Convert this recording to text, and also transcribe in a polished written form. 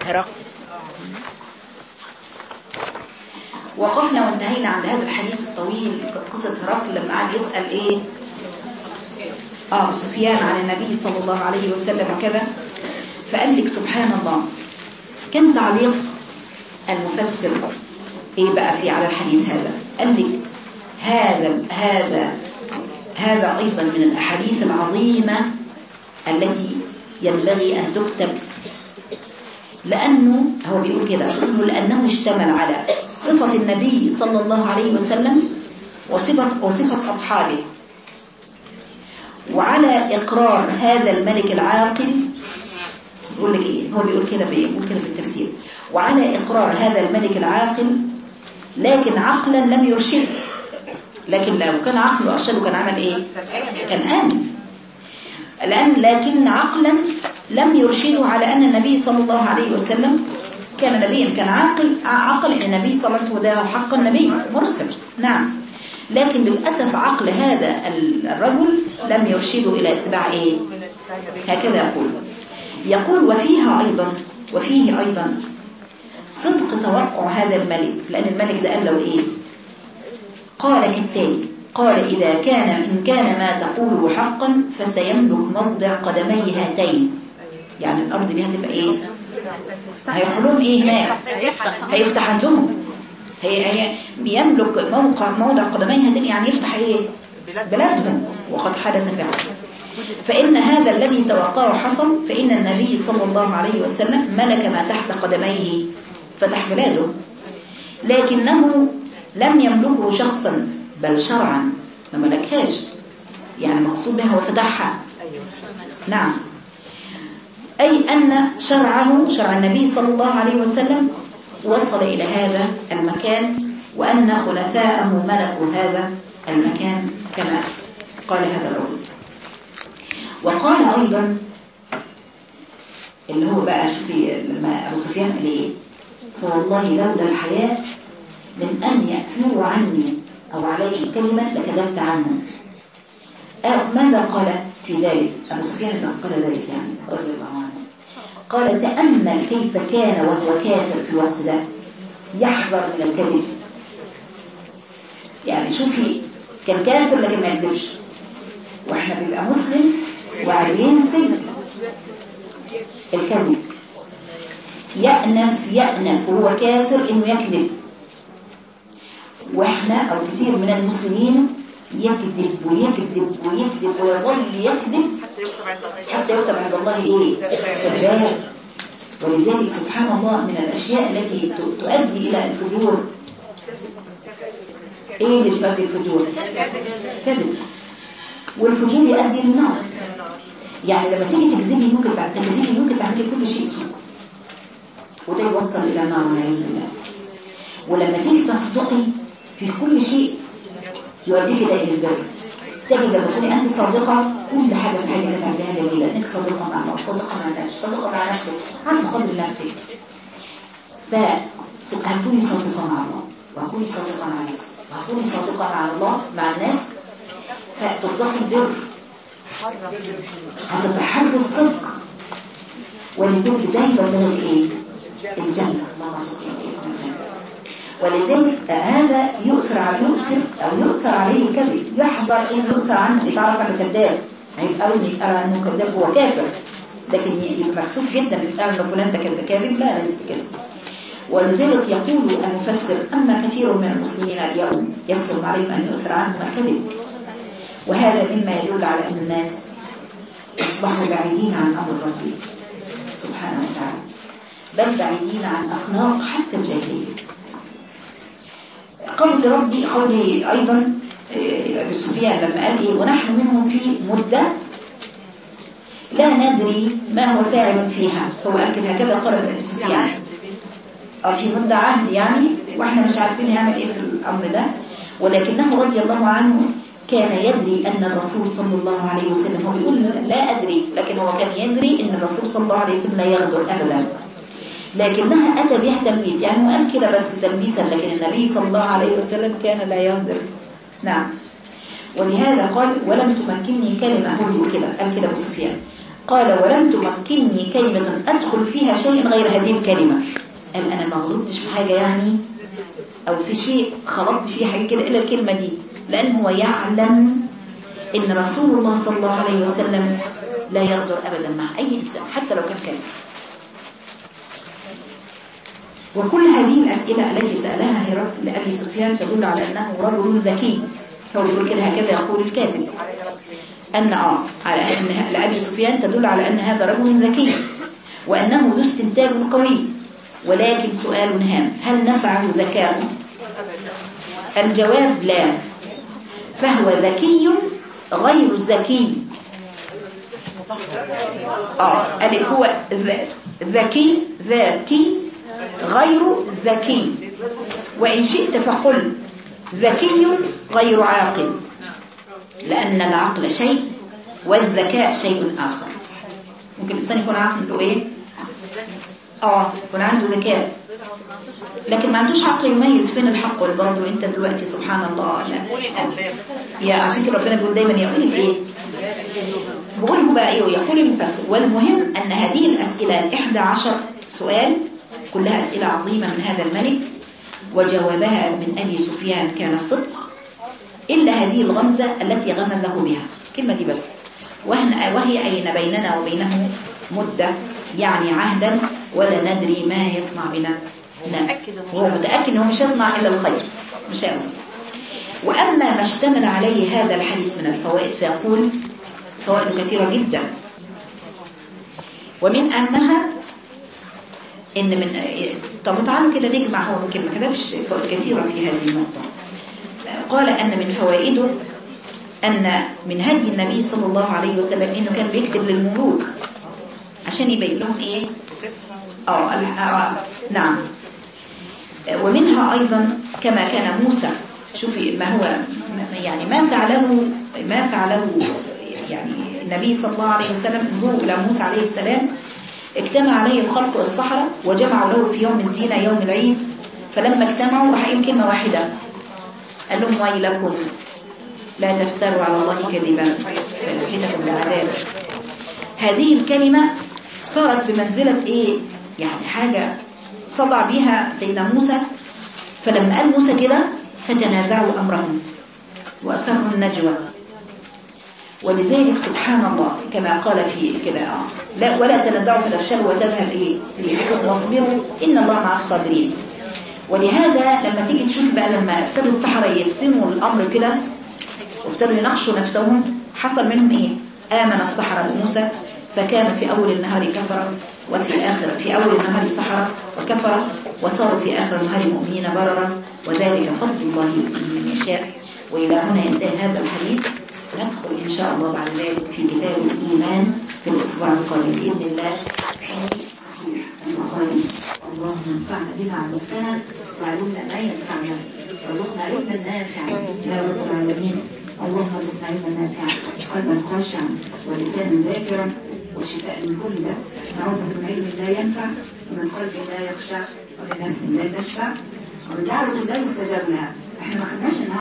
هرقل. وقفنا وانتهينا عند هذا الحديث الطويل قصة هرقل لما قعد يسأل ايه سفيان عن النبي صلى الله عليه وسلم وكذا. فقال لك سبحان الله كان تعليق المفسر ايه بقى في على الحديث هذا. قال لك هذا ايضا من الاحاديث العظيمة التي ينبغي ان تكتب، لانه هو بيقول كده لانه اشتمل على صفة النبي صلى الله عليه وسلم وصفة اصحابه، وعلى اقرار هذا الملك العاقل. بيقول لك ايه، هو بيقول كده بالتفسير، وعلى اقرار هذا الملك العاقل لكن عقلا لم يرشده. لكن لو كان عقله ارشده كان عمل ايه؟ كان آمن. لكن عقلا لم يرشده على ان النبي صلى الله عليه وسلم كان نبيا، كان عقل ان النبي صلى الله عليه وسلم ده حق النبي مرسل. نعم، لكن للاسف عقل هذا الرجل لم يرشده الى اتباع ايه؟ هكذا يقول وفيه ايضا صدق توقع هذا الملك، لان الملك ده قال له ايه؟ قال كالتالي، قال إن كان ما تقوله حقا فسيملك موضع قدمي هاتين. يعني الأرض دي هتبقى إيه؟ هيقولون إيه هناك؟ هيفتح عندهم، يملك موضع قدمي هاتين، يعني يفتح إيه؟ بلادهم. وقد حدث فعلا. فإن هذا الذي توقعه حصل، فإن النبي صلى الله عليه وسلم ملك ما تحت قدميه، فتح بلاده، لكنه لم يملكه شخصا بل شرعا، ما ملكهاش. يعني مقصود بها وفتحها. نعم، أي أن شرع النبي صلى الله عليه وسلم وصل إلى هذا المكان، وأن خلفاءه ملكوا هذا المكان كما قال هذا الرجل. وقال أيضا اللي هو بقى لما أبو سفيان قال إيه؟ فوالله لولا الحياة من أن يأثروا عني أو عليه كلمة لكذبت عنه. ماذا قال في ذلك أبو سفيان؟ قال ذلك يعني رضي الله عنه، قال تأمل كيف كان وهو كافر في الوقت ده يحذر من الكذب. يعني شوفي، كان كافر لكن ما يكذبش، واحنا بيبقى مسلم وينسي الكذب، يأنف وهو كافر انه يكذب. واحنا او كثير من المسلمين يكذب ويكذب ويكذب ويظل يكذب حتى يكتب عند الله ايه؟ كذاب. ولذلك سبحان الله من الاشياء التي تؤدي الى الفجور، ايه اللي تؤدي الفجور؟ كذب. والفجور يؤدي للنار. يعني لما تيجي تكذبي ممكن تعملي كل شيء سوء وده يوصل الى النار والعياذ بالله. ولما تيجي تصدقي في كل شيء يوديك ده الى البر. تجد لما تكوني انت صادقه كل حاجه في حياتك تعمليها جميله، انك صادقه مع الله، صادقه مع الناس، صادقه مع نفسك، عارفه قدر نفسك. فهتكوني صادقه مع الله، وهتكوني صادقه مع نفسك، وهتكوني صادقه مع الله مع الناس، فترزقي البر، هتتحري الصدق. ولذلك دايما من الايه؟ الجنه. الله سبحانه وتعالى. ولذلك هذا يؤثر عليه الكذب، يحضر انه يؤثر عنه، يتعرف على الكذاب، يتقال عنه كذاب هو كافر، لكن يبقى مكسوف جدا يتقال انه فلان ده كاذب. لا، ليس كذب. ولذلك يقول المفسر اما كثير من المسلمين اليوم يصعب عليهم ان يؤثر عنهم الكذب، وهذا مما يدل على ان الناس اصبحوا بعيدين عن امر ربي سبحانه وتعالى، بل بعيدين عن اخلاق حتى الجاهليه. قوله أيضا أبو سفيان لما قال إيه؟ ونحن منهم في مدة لا ندري ما هو فاعل فيها. هو أكد هكذا قال أبو سفيان، في مدة عهد يعني، وإحنا مش عارفين يعمل إيه في الأمر ده. ولكنه رضي الله عنه كان يدري أن الرسول صلى الله عليه وسلم، هو يقول لا أدري، لكن هو كان يدري أن الرسول صلى الله عليه وسلم لا يغدر أبدا، لكنها أتى بها تلبيس. يعني هو قال كده بس تلبيسا، لكن النبي صلى الله عليه وسلم كان لا يغدر. نعم. ولهذا قال ولم تمكنني كلمة، هو كده قال كده أبو سفيان، قال ولم تمكنني كلمة أدخل فيها شيء غير هذه الكلمة. قال أنا ما غلطتش في حاجة يعني أو في شيء خلطت فيه حاجة كده إلا الكلمة دي، لأن هو يعلم إن رسول الله صلى الله عليه وسلم لا يغدر أبدا مع أي إنسان حتى لو كان كلمة. وكل هذه الأسئلة التي سألها هرقل لأبي سفيان تدل على أنه رجل ذكي. هو يقول كده هكذا يقول الكاتب على أن لأبي سفيان تدل على أن هذا رجل ذكي وأنه ذو استنتاج قوي. ولكن سؤال هام، هل نفعه ذكاؤه؟ الجواب لا، فهو ذكي غير ذكي. هو ذكي غير ذكي. وإن شئت فقل ذكي غير عاقل، لأن العقل شيء والذكاء شيء آخر. ممكن الإنسان يكون عقله إيه؟ يكون عنده ذكاء لكن ما عندوش عقل يميز فين الحق والباطل. وانت دلوقتي سبحان الله يا عشان كده ربنا بيقول دايما يقول الايه، بقوله بقى ايه ويقول المفسر. والمهم ان هذه الاسئله 11 سؤال كلها اسئله عظيمه من هذا الملك، وجوابها من ابي سفيان كان صدق الا هذه الغمزه التي غمزه بها، الكلمه دي بس، وهي اين بيننا وبينه مده يعني عهدا ولا ندري ما يصنع بنا. هو متأكد أنه مش يصنع إلا الخير مش هيعمل. وأما ما اشتمل عليه هذا الحديث من الفوائد فيقول فوائد كثيرة جدا، ومن أهمها إن من طب تعالوا كده نجمع، هو ممكن ما كتبش فوائد كثيرة في هذه النقطة. قال أن من فوائده أن من هدي النبي صلى الله عليه وسلم إنه كان بيكتب للملوك عشان يبين لهم إيه نعم. ومنها أيضا كما كان موسى، شوفي ما هو يعني ما فعله يعني النبي صلى الله عليه وسلم هو إلى موسى عليه السلام. اجتمع عليه الخلق والصحراء وجمعوا له في يوم الزينة يوم العيد، فلما اجتمعوا راح يقول كلمة واحدة، قال لهم ويلكم لا تفتروا على الله كذبا فيسحتكم بعذاب. هذه الكلمة صارت بمنزلة ايه يعني حاجة صدع بها سيدنا موسى. فلما قال موسى كده فتنازعوا أمرهم وأسروا النجوى. ولذلك سبحان الله كما قال في كده لا ولا تنازعوا فتفشلوا وتذهب ايه ريحكم واصبروا إن الله مع الصابرين. ولهذا لما تيجي تشوف بقى لما ابتدوا السحرة يفتنوا الأمر كده وابتدوا يناقشوا نفسهم، حصل منهم ايه؟ آمن السحرة بموسى فكان في أول النهار كفر في أول النهار سحرة وكفر وصاروا في آخر النهار مؤمنين بررا، وذلك فضل الله يؤتيه من يشاء. وإلى هنا ينتهي هذا الحديث. ندخل إن شاء الله بعد ذلك في كتاب الإيمان في الأسبوع القادم بإذن الله. اللهم انفعنا بما علمتنا وعلمنا ما ينفعنا وارزقنا علما نافعا يا رب العالمين. اللهم ارزقنا علما نافعا قلبا خاشعا ولسانا ذاكرا وشفاء من كل داء. نعوذ من علم لا ينفع ومن قلب لا يخشع ومن نفس لا تشفع ومن دعوة لا يستجاب لها. احنا ما خدناش